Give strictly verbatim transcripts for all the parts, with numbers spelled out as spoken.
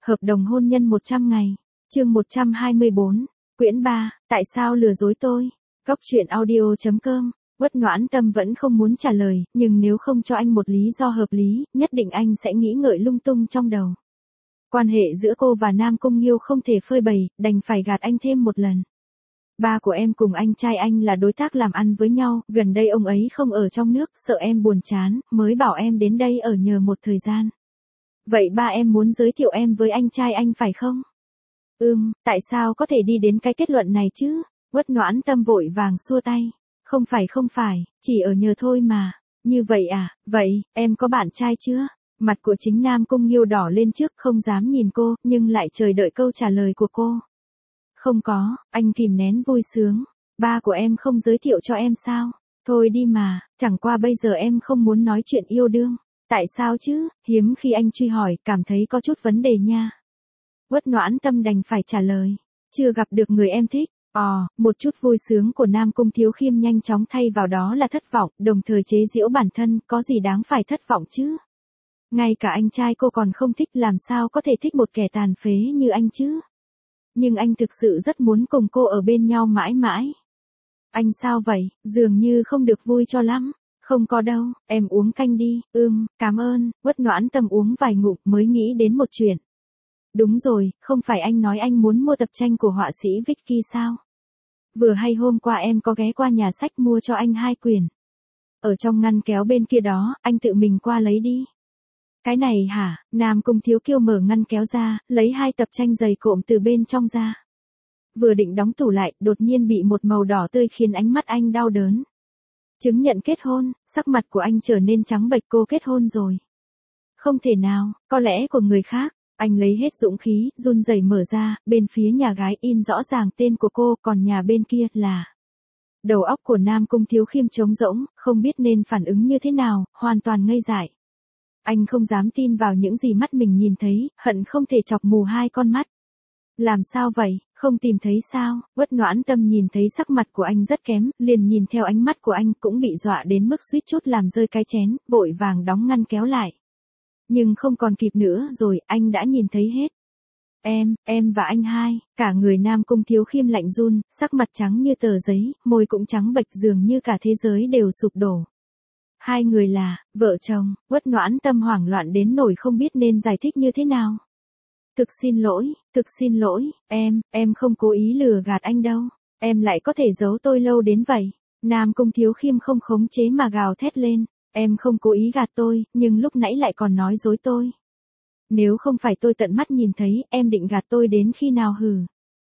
Hợp đồng hôn nhân một trăm ngày. Chương một trăm hai mươi bốn. Quyển ba, tại sao lừa dối tôi? Góc truyện audio chấm com. Uất Noãn Tâm vẫn không muốn trả lời, nhưng nếu không cho anh một lý do hợp lý, nhất định anh sẽ nghĩ ngợi lung tung trong đầu. Quan hệ giữa cô và Nam Cung Nghiêu không thể phơi bày, đành phải gạt anh thêm một lần. Ba của em cùng anh trai anh là đối tác làm ăn với nhau, gần đây ông ấy không ở trong nước, sợ em buồn chán, mới bảo em đến đây ở nhờ một thời gian. Vậy ba em muốn giới thiệu em với anh trai anh phải không? Ừm, tại sao có thể đi đến cái kết luận này chứ? Uất Noãn Tâm vội vàng xua tay. Không phải không phải, chỉ ở nhờ thôi mà. Như vậy à, vậy, em có bạn trai chưa? Mặt của chính Nam Cung Nghiêu đỏ lên trước, không dám nhìn cô, nhưng lại chờ đợi câu trả lời của cô. Không có, anh kìm nén vui sướng. Ba của em không giới thiệu cho em sao? Thôi đi mà, chẳng qua bây giờ em không muốn nói chuyện yêu đương. Tại sao chứ? Hiếm khi anh truy hỏi, cảm thấy có chút vấn đề nha. Uất Noãn Tâm đành phải trả lời. Chưa gặp được người em thích. Ồ, một chút vui sướng của Nam Cung Thiếu Khiêm nhanh chóng thay vào đó là thất vọng, đồng thời chế giễu bản thân, có gì đáng phải thất vọng chứ? Ngay cả anh trai cô còn không thích, làm sao có thể thích một kẻ tàn phế như anh chứ? Nhưng anh thực sự rất muốn cùng cô ở bên nhau mãi mãi. Anh sao vậy, dường như không được vui cho lắm. Không có đâu, em uống canh đi. Ừm, cảm ơn. Uất Noãn Tâm uống vài ngụm mới nghĩ đến một chuyện. Đúng rồi, không phải anh nói anh muốn mua tập tranh của họa sĩ Vicky sao? Vừa hay hôm qua em có ghé qua nhà sách mua cho anh hai quyển. Ở trong ngăn kéo bên kia đó, anh tự mình qua lấy đi. Cái này hả? Nam Cung Thiếu Kiêu mở ngăn kéo ra, lấy hai tập tranh dày cộm từ bên trong ra. Vừa định đóng tủ lại, đột nhiên bị một màu đỏ tươi khiến ánh mắt anh đau đớn. Chứng nhận kết hôn, sắc mặt của anh trở nên trắng bệch. Cô kết hôn rồi. Không thể nào, có lẽ của người khác. Anh lấy hết dũng khí, run rẩy mở ra, bên phía nhà gái in rõ ràng tên của cô, còn nhà bên kia là... Đầu óc của Nam Cung Thiếu Khiêm trống rỗng, không biết nên phản ứng như thế nào, hoàn toàn ngây dại. Anh không dám tin vào những gì mắt mình nhìn thấy, hận không thể chọc mù hai con mắt. Làm sao vậy, không tìm thấy sao? Uất Noãn Tâm nhìn thấy sắc mặt của anh rất kém, liền nhìn theo ánh mắt của anh cũng bị dọa đến mức suýt chút làm rơi cái chén, vội vàng đóng ngăn kéo lại. Nhưng không còn kịp nữa rồi, anh đã nhìn thấy hết. Em, em và anh hai, cả người Nam Cung Thiếu Khiêm lạnh run, sắc mặt trắng như tờ giấy, môi cũng trắng bệch dường như cả thế giới đều sụp đổ. Hai người là, vợ chồng. Uất Noãn Tâm hoảng loạn đến nỗi không biết nên giải thích như thế nào. Thực xin lỗi, thực xin lỗi, em, em không cố ý lừa gạt anh đâu. Em lại có thể giấu tôi lâu đến vậy. Nam Cung Thiếu Khiêm không khống chế mà gào thét lên. Em không cố ý gạt tôi, nhưng lúc nãy lại còn nói dối tôi. Nếu không phải tôi tận mắt nhìn thấy, em định gạt tôi đến khi nào hử?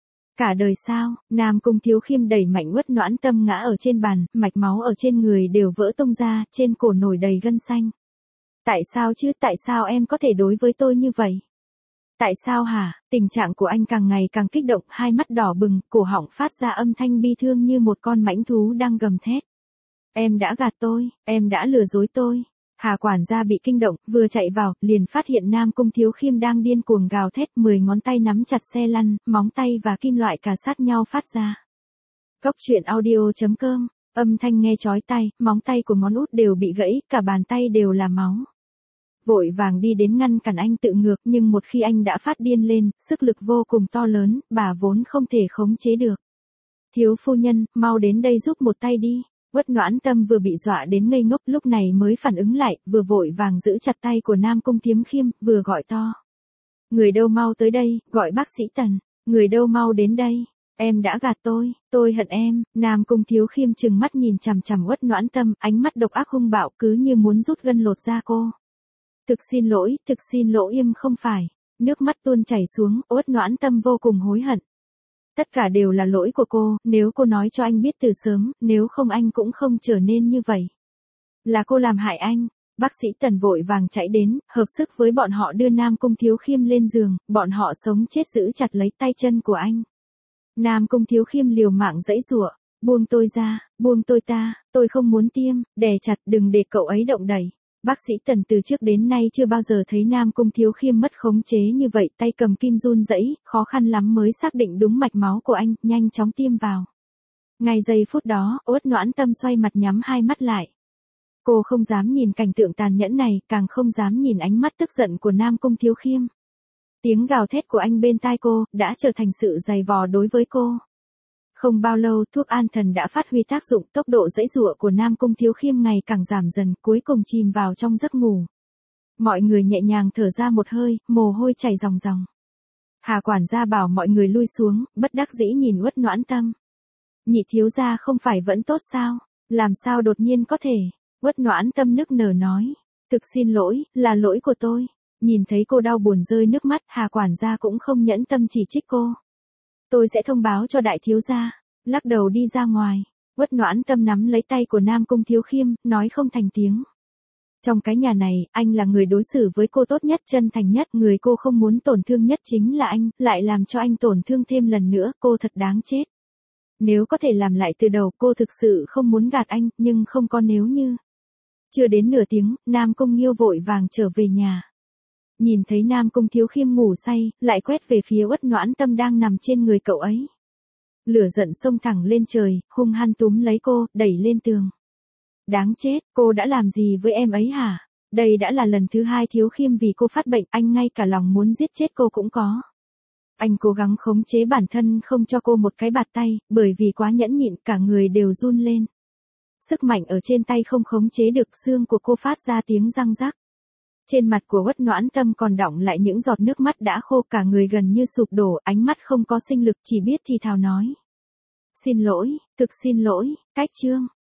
Cả đời sao? Nam Cung Thiếu Khiêm đẩy mạnh Uất Noãn Tâm ngã ở trên bàn, mạch máu ở trên người đều vỡ tung ra, trên cổ nổi đầy gân xanh. Tại sao chứ, tại sao em có thể đối với tôi như vậy? Tại sao hả? Tình trạng của anh càng ngày càng kích động, hai mắt đỏ bừng, cổ họng phát ra âm thanh bi thương như một con mãnh thú đang gầm thét. Em đã gạt tôi, em đã lừa dối tôi. Hà quản gia bị kinh động, vừa chạy vào, liền phát hiện Nam Cung Thiếu Khiêm đang điên cuồng gào thét, mười ngón tay nắm chặt xe lăn, móng tay và kim loại cà sát nhau phát ra. Góc truyện audio chấm com, âm thanh nghe chói tai, móng tay của ngón út đều bị gãy, cả bàn tay đều là máu. Vội vàng đi đến ngăn cản anh tự ngược, nhưng một khi anh đã phát điên lên, sức lực vô cùng to lớn, bà vốn không thể khống chế được. Thiếu phu nhân, mau đến đây giúp một tay đi. Uất Noãn Tâm vừa bị dọa đến ngây ngốc, lúc này mới phản ứng lại, vừa vội vàng giữ chặt tay của Nam Cung Thiếu Khiêm, vừa gọi to. Người đâu mau tới đây, gọi bác sĩ Tần. Người đâu mau đến đây. Em đã gạt tôi, tôi hận em. Nam Cung Thiếu Khiêm trừng mắt nhìn chằm chằm Uất Noãn Tâm, ánh mắt độc ác hung bạo cứ như muốn rút gân lột da cô. Thực xin lỗi, thực xin lỗi im không phải. Nước mắt tuôn chảy xuống, Uất Noãn Tâm vô cùng hối hận. Tất cả đều là lỗi của cô, nếu cô nói cho anh biết từ sớm, nếu không anh cũng không trở nên như vậy. Là cô làm hại anh. Bác sĩ Tần vội vàng chạy đến, hợp sức với bọn họ đưa Nam Cung Thiếu Khiêm lên giường, bọn họ sống chết giữ chặt lấy tay chân của anh. Nam Cung Thiếu Khiêm liều mạng giãy giụa, buông tôi ra, buông tôi ta, tôi không muốn tiêm, đè chặt, đừng để cậu ấy động đẩy. Bác sĩ Tần từ trước đến nay chưa bao giờ thấy Nam Cung Thiếu Khiêm mất khống chế như vậy, tay cầm kim run rẩy, khó khăn lắm mới xác định đúng mạch máu của anh, nhanh chóng tiêm vào. Ngay giây phút đó, Uất Noãn Tâm xoay mặt nhắm hai mắt lại. Cô không dám nhìn cảnh tượng tàn nhẫn này, càng không dám nhìn ánh mắt tức giận của Nam Cung Thiếu Khiêm. Tiếng gào thét của anh bên tai cô, đã trở thành sự dày vò đối với cô. Không bao lâu, thuốc an thần đã phát huy tác dụng, tốc độ giãy giụa của Nam Cung Thiếu Khiêm ngày càng giảm dần, cuối cùng chìm vào trong giấc ngủ. Mọi người nhẹ nhàng thở ra một hơi, mồ hôi chảy ròng ròng. Hà quản gia bảo mọi người lui xuống, bất đắc dĩ nhìn Uất Noãn Tâm. Nhị thiếu gia không phải vẫn tốt sao? Làm sao đột nhiên có thể? Uất Noãn Tâm nức nở nói. Thực xin lỗi, là lỗi của tôi. Nhìn thấy cô đau buồn rơi nước mắt, Hà quản gia cũng không nhẫn tâm chỉ trích cô. Tôi sẽ thông báo cho đại thiếu gia. Lắc đầu đi ra ngoài. Uất Noãn Tâm nắm lấy tay của Nam Cung Thiếu Khiêm, nói không thành tiếng. Trong cái nhà này, anh là người đối xử với cô tốt nhất, chân thành nhất, người cô không muốn tổn thương nhất chính là anh, lại làm cho anh tổn thương thêm lần nữa, cô thật đáng chết. Nếu có thể làm lại từ đầu, cô thực sự không muốn gạt anh, nhưng không có nếu như. Chưa đến nửa tiếng, Nam Cung Nghiêu vội vàng trở về nhà. Nhìn thấy Nam Cung Thiếu Khiêm ngủ say, lại quét về phía Uất Noãn Tâm đang nằm trên người cậu ấy. Lửa giận xông thẳng lên trời, hung hăng túm lấy cô, đẩy lên tường. Đáng chết, cô đã làm gì với em ấy hả? Đây đã là lần thứ hai Thiếu Khiêm vì cô phát bệnh, anh ngay cả lòng muốn giết chết cô cũng có. Anh cố gắng khống chế bản thân không cho cô một cái bạt tay, bởi vì quá nhẫn nhịn cả người đều run lên. Sức mạnh ở trên tay không khống chế được, xương của cô phát ra tiếng răng rắc. Trên mặt của Uất Noãn Tâm còn đọng lại những giọt nước mắt đã khô, cả người gần như sụp đổ, ánh mắt không có sinh lực, chỉ biết thì thào nói. Xin lỗi, thực xin lỗi, cách chương.